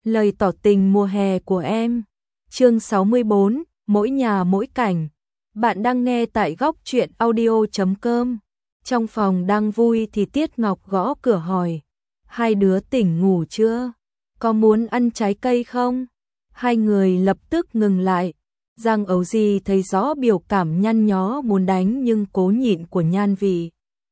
Lời tỏ tình mùa hè của em. Chương 64, mỗi nhà mỗi cảnh. Bạn đang nghe tại góc truyện audio.com. Trong phòng đang vui thì Tiết Ngọc gõ cửa hỏi. Hai đứa tỉnh ngủ chưa? Có muốn ăn trái cây không? Hai người lập tức ngừng lại. Giang Ấu Di thấy rõ biểu cảm nhăn nhó muốn đánh nhưng cố nhịn của Nhan Vị.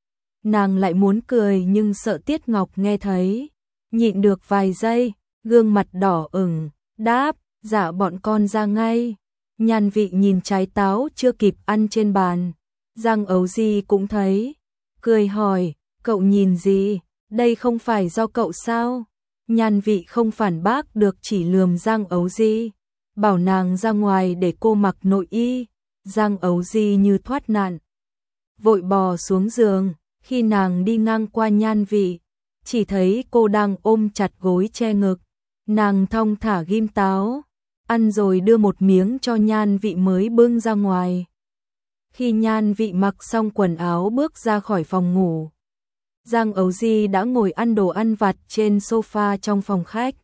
Nàng lại muốn cười nhưng sợ Tiết Ngọc nghe thấy. Nhịn được vài giây, gương mặt đỏ ửng, đáp, dạ bọn con ra ngay. Nhan Vị nhìn trái táo chưa kịp ăn trên bàn. Giang Ấu Di cũng thấy. Cười hỏi, cậu nhìn gì? Đây không phải do cậu sao? Nhan Vị không phản bác được chỉ lườm Giang Ấu Di. Bảo nàng ra ngoài để cô mặc nội y. Giang Ấu Di như thoát nạn. Vội bò xuống giường, khi nàng đi ngang qua Nhan Vị, chỉ thấy cô đang ôm chặt gối che ngực. Nàng thong thả ghim táo, ăn rồi đưa một miếng cho Nhan Vị mới bưng ra ngoài. Khi Nhan Vị mặc xong quần áo bước ra khỏi phòng ngủ, Giang Ấu Di đã ngồi ăn đồ ăn vặt trên sofa trong phòng khách.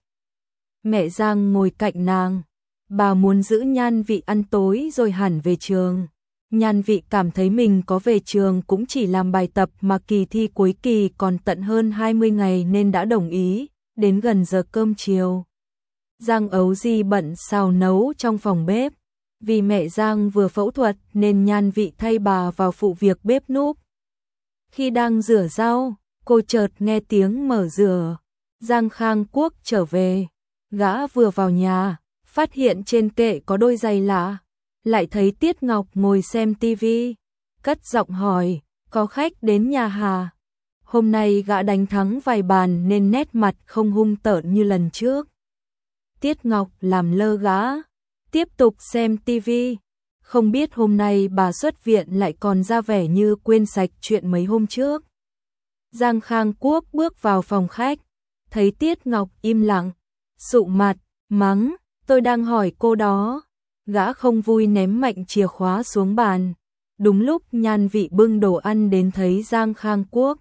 Mẹ Giang ngồi cạnh nàng, bà muốn giữ Nhan Vị ăn tối rồi hẳn về trường. Nhan Vị cảm thấy mình có về trường cũng chỉ làm bài tập mà kỳ thi cuối kỳ còn tận hơn 20 ngày nên đã đồng ý. Đến gần giờ cơm chiều, Giang Ấu Di bận xào nấu trong phòng bếp. Vì mẹ Giang vừa phẫu thuật nên Nhan Vị thay bà vào phụ việc bếp núc. Khi đang rửa rau, cô chợt nghe tiếng mở rửa. Giang Khang Quốc trở về. Gã vừa vào nhà, phát hiện trên kệ có đôi giày lạ. Lại thấy Tiết Ngọc ngồi xem tivi. Cất giọng hỏi, có khách đến nhà hả? Hôm nay gã đánh thắng vài bàn nên nét mặt không hung tợn như lần trước. Tiết Ngọc làm lơ gã, tiếp tục xem tivi. Không biết hôm nay bà xuất viện lại còn ra vẻ như quên sạch chuyện mấy hôm trước. Giang Khang Quốc bước vào phòng khách, thấy Tiết Ngọc im lặng, sụ mặt, mắng, tôi đang hỏi cô đó. Gã không vui ném mạnh chìa khóa xuống bàn. Đúng lúc Nhan Vị bưng đồ ăn đến thấy Giang Khang Quốc.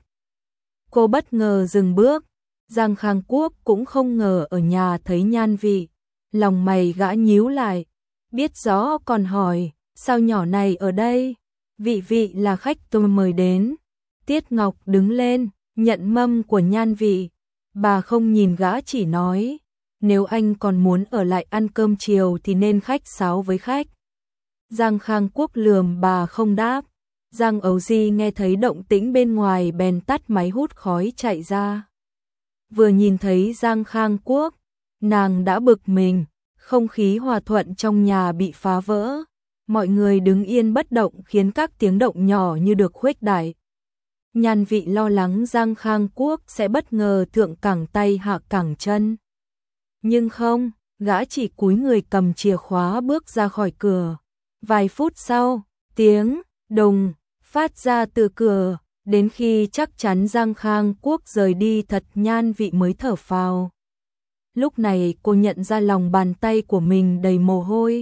Cô bất ngờ dừng bước. Giang Khang Quốc cũng không ngờ ở nhà thấy Nhan Vị. Lòng mày gã nhíu lại. Biết rõ còn hỏi, sao nhỏ này ở đây? Vị là khách tôi mời đến. Tiết Ngọc đứng lên, nhận mâm của Nhan Vị. Bà không nhìn gã chỉ nói, nếu anh còn muốn ở lại ăn cơm chiều thì nên khách sáo với khách. Giang Khang Quốc lườm bà không đáp. Giang Ấu Di nghe thấy động tĩnh bên ngoài bèn tắt máy hút khói chạy ra. Vừa nhìn thấy Giang Khang Quốc, nàng đã bực mình, không khí hòa thuận trong nhà bị phá vỡ. Mọi người đứng yên bất động khiến các tiếng động nhỏ như được khuếch đại. Nhan Vị lo lắng Giang Khang Quốc sẽ bất ngờ thượng cẳng tay hạ cẳng chân. Nhưng không, gã chỉ cúi người cầm chìa khóa bước ra khỏi cửa. Vài phút sau, tiếng đùng phát ra từ cửa, đến khi chắc chắn Giang Khang Quốc rời đi thật Nhan Vị mới thở phào. Lúc này cô nhận ra lòng bàn tay của mình đầy mồ hôi.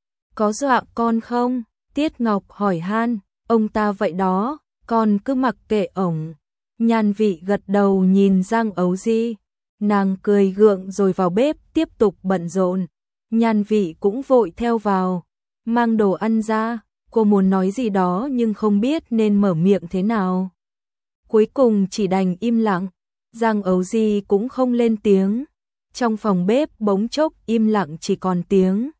Có dọa con không? Tiết Ngọc hỏi han. Ông ta vậy đó, con cứ mặc kệ ổng. Nhan Vị gật đầu nhìn Giang Ấu Di. Nàng cười gượng rồi vào bếp tiếp tục bận rộn. Nhan Vị cũng vội theo vào, mang đồ ăn ra. Cô muốn nói gì đó nhưng không biết nên mở miệng thế nào. Cuối cùng chỉ đành im lặng. Giang Ấu Di cũng không lên tiếng. Trong phòng bếp bỗng chốc im lặng chỉ còn tiếng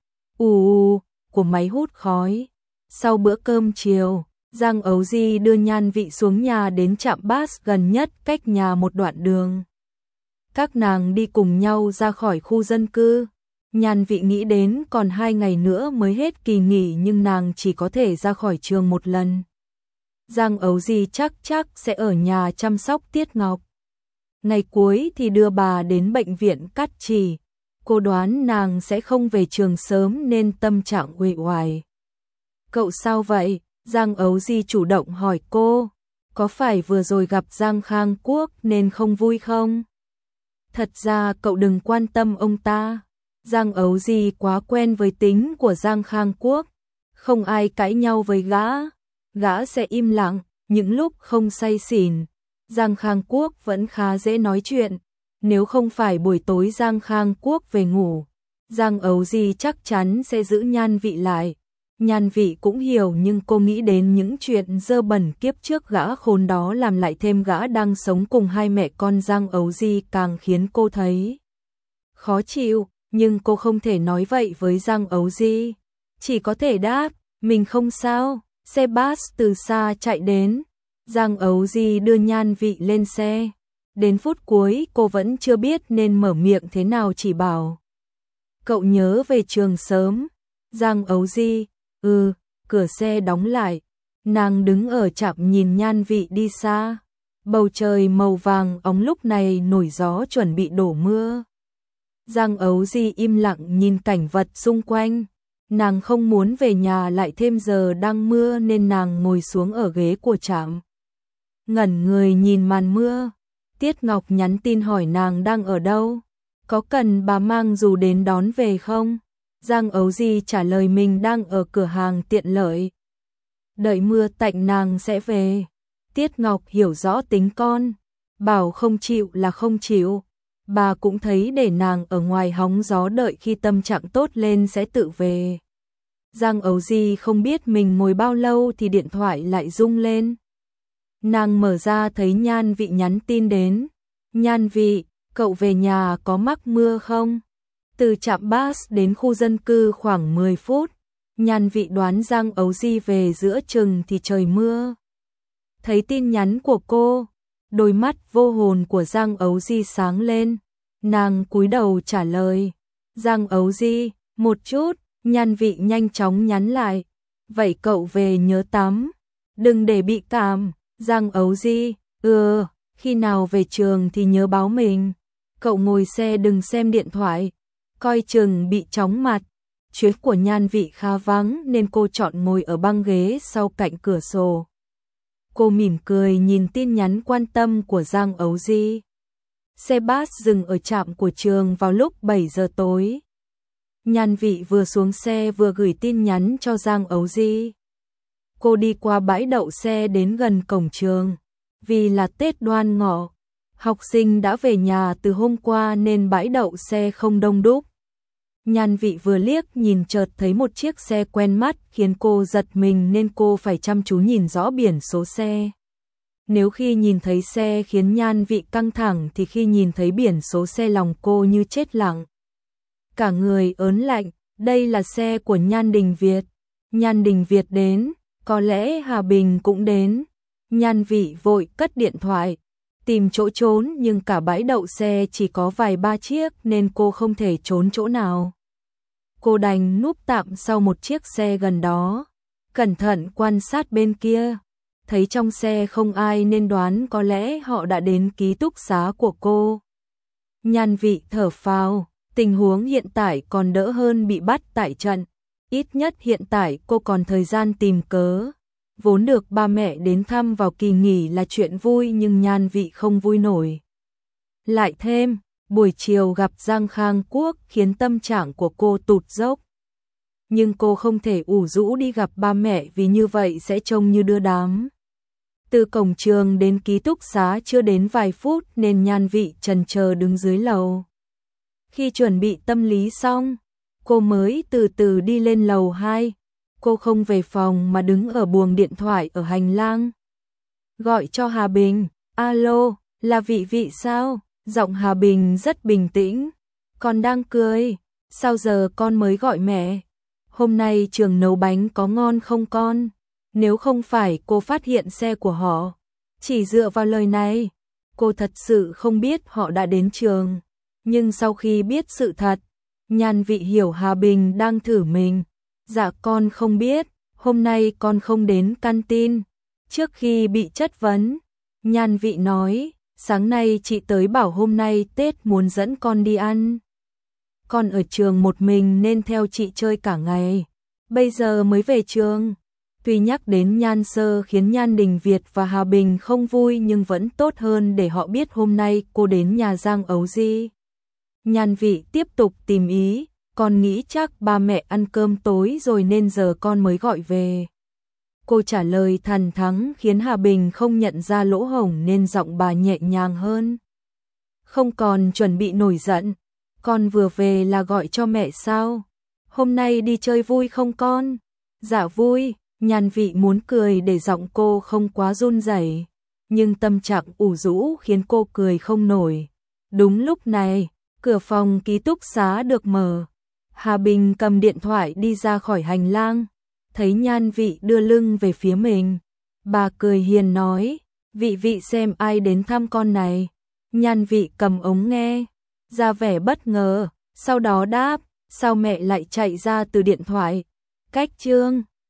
ù của máy hút khói. Sau bữa cơm chiều, Giang Ấu Di đưa Nhan Vị xuống nhà đến trạm bus gần nhất cách nhà một đoạn đường. Các nàng đi cùng nhau ra khỏi khu dân cư. Nhan Vị nghĩ đến còn 2 ngày nữa mới hết kỳ nghỉ nhưng nàng chỉ có thể ra khỏi trường một lần. Giang Ấu Di chắc sẽ ở nhà chăm sóc Tiết Ngọc. Ngày cuối thì đưa bà đến bệnh viện Cát Trì. Cô đoán nàng sẽ không về trường sớm nên tâm trạng uể oải. Cậu sao vậy? Giang Ấu Di chủ động hỏi cô. Có phải vừa rồi gặp Giang Khang Quốc nên không vui không? Thật ra cậu đừng quan tâm ông ta. Giang Ấu Di quá quen với tính của Giang Khang Quốc. Không ai cãi nhau với gã. Gã sẽ im lặng, những lúc không say xỉn. Giang Khang Quốc vẫn khá dễ nói chuyện. Nếu không phải buổi tối Giang Khang Quốc về ngủ, Giang Ấu Di chắc chắn sẽ giữ Nhan Vị lại. Nhan Vị cũng hiểu, nhưng cô nghĩ đến những chuyện dơ bẩn kiếp trước gã khốn đó làm, lại thêm gã đang sống cùng hai mẹ con Giang Ấu Di, càng khiến cô thấy khó chịu. Nhưng cô không thể nói vậy với Giang Ấu Di, chỉ có thể đáp, mình không sao. Xe bus từ xa chạy đến, Giang Ấu Di đưa Nhan Vị lên xe. Đến phút cuối cô vẫn chưa biết nên mở miệng thế nào, chỉ bảo cậu nhớ về trường sớm. Giang Ấu Di, cửa xe đóng lại. Nàng đứng ở trạm nhìn Nhan Vị đi xa. Bầu trời màu vàng óng lúc này nổi gió chuẩn bị đổ mưa. Giang Ấu Di im lặng nhìn cảnh vật xung quanh. Nàng không muốn về nhà, lại thêm giờ đang mưa nên nàng ngồi xuống ở ghế của trạm. Ngẩn người nhìn màn mưa. Tiết Ngọc nhắn tin hỏi nàng đang ở đâu, có cần bà mang dù đến đón về không? Giang Ấu Di trả lời mình đang ở cửa hàng tiện lợi. Đợi mưa tạnh nàng sẽ về. Tiết Ngọc hiểu rõ tính con, bảo không chịu là không chịu. Bà cũng thấy để nàng ở ngoài hóng gió, đợi khi tâm trạng tốt lên sẽ tự về. Giang Ấu Di không biết mình ngồi bao lâu thì điện thoại lại rung lên. Nàng mở ra thấy Nhan Vị nhắn tin đến. Nhan Vị, cậu về nhà có mắc mưa không? Từ trạm bus đến khu dân cư khoảng 10 phút. Nhan Vị đoán Giang Ấu Di về giữa chừng thì trời mưa. Thấy tin nhắn của cô, đôi mắt vô hồn của Giang Ấu Di sáng lên. Nàng cúi đầu trả lời. Giang Ấu Di, một chút. Nhan Vị nhanh chóng nhắn lại. Vậy cậu về nhớ tắm, đừng để bị cảm. Giang Ấu Di, khi nào về trường thì nhớ báo mình. Cậu ngồi xe đừng xem điện thoại, coi chừng bị chóng mặt. Chuyến của Nhan Vị khá vắng nên cô chọn ngồi ở băng ghế sau cạnh cửa sổ. Cô mỉm cười nhìn tin nhắn quan tâm của Giang Ấu Di. Xe bus dừng ở trạm của trường vào lúc 7 giờ tối. Nhan Vị vừa xuống xe vừa gửi tin nhắn cho Giang Ấu Di. Cô đi qua bãi đậu xe đến gần cổng trường. Vì là Tết Đoan Ngọ, học sinh đã về nhà từ hôm qua nên bãi đậu xe không đông đúc. Nhan Vị vừa liếc nhìn chợt thấy một chiếc xe quen mắt khiến cô giật mình, nên cô phải chăm chú nhìn rõ biển số xe. Nếu khi nhìn thấy xe khiến Nhan Vị căng thẳng thì khi nhìn thấy biển số xe lòng cô như chết lặng. Cả người ớn lạnh, đây là xe của Nhan Đình Việt. Nhan Đình Việt đến, có lẽ Hà Bình cũng đến. Nhan Vị vội cất điện thoại, tìm chỗ trốn, nhưng cả bãi đậu xe chỉ có vài ba chiếc nên cô không thể trốn chỗ nào. Cô đành núp tạm sau một chiếc xe gần đó, cẩn thận quan sát bên kia. Thấy trong xe không ai nên đoán có lẽ họ đã đến ký túc xá của cô. Nhan Vị thở phào, tình huống hiện tại còn đỡ hơn bị bắt tại trận. Ít nhất hiện tại cô còn thời gian tìm cớ. Vốn được ba mẹ đến thăm vào kỳ nghỉ là chuyện vui, nhưng Nhan Vị không vui nổi. Lại thêm, buổi chiều gặp Giang Khang Quốc khiến tâm trạng của cô tụt dốc. Nhưng cô không thể ủ rũ đi gặp ba mẹ vì như vậy sẽ trông như đưa đám. Từ cổng trường đến ký túc xá chưa đến vài phút nên Nhan Vị chần chờ đứng dưới lầu. Khi chuẩn bị tâm lý xong, cô mới từ từ đi lên lầu 2. Cô không về phòng mà đứng ở buồng điện thoại ở hành lang. Gọi cho Hà Bình. Alo, là Vị Vị sao? Giọng Hà Bình rất bình tĩnh. Con đang cười. Sao giờ con mới gọi mẹ? Hôm nay trường nấu bánh có ngon không con? Nếu không phải cô phát hiện xe của họ, chỉ dựa vào lời này, cô thật sự không biết họ đã đến trường. Nhưng sau khi biết sự thật, Nhan Vị hiểu Hà Bình đang thử mình. Dạ con không biết, hôm nay con không đến canteen. Trước khi bị chất vấn, Nhan Vị nói, sáng nay chị tới bảo hôm nay Tết muốn dẫn con đi ăn. Con ở trường một mình nên theo chị chơi cả ngày, bây giờ mới về trường. Tuy nhắc đến Nhan Sơ khiến Nhan Đình Việt và Hà Bình không vui, nhưng vẫn tốt hơn để họ biết hôm nay cô đến nhà Giang Ấu Di. Nhan Vị tiếp tục tìm ý, con nghĩ chắc ba mẹ ăn cơm tối rồi nên giờ con mới gọi về. Cô trả lời thẳng thắn khiến Hà Bình không nhận ra lỗ hổng nên giọng bà nhẹ nhàng hơn. không còn chuẩn bị nổi giận. Con vừa về là gọi cho mẹ sao? Hôm nay đi chơi vui không con? Dạ vui, Nhan Vị muốn cười để giọng cô không quá run rẩy, nhưng tâm trạng ủ rũ khiến cô cười không nổi. Đúng lúc này, cửa phòng ký túc xá được mở. Hà Bình cầm điện thoại đi ra khỏi hành lang, thấy Nhan Vị đưa lưng về phía mình. Bà cười hiền nói, Vị Vị xem ai đến thăm con này. Nhan Vị cầm ống nghe, ra vẻ bất ngờ, sau đó đáp, sao mẹ lại chạy ra từ điện thoại? Cách Trương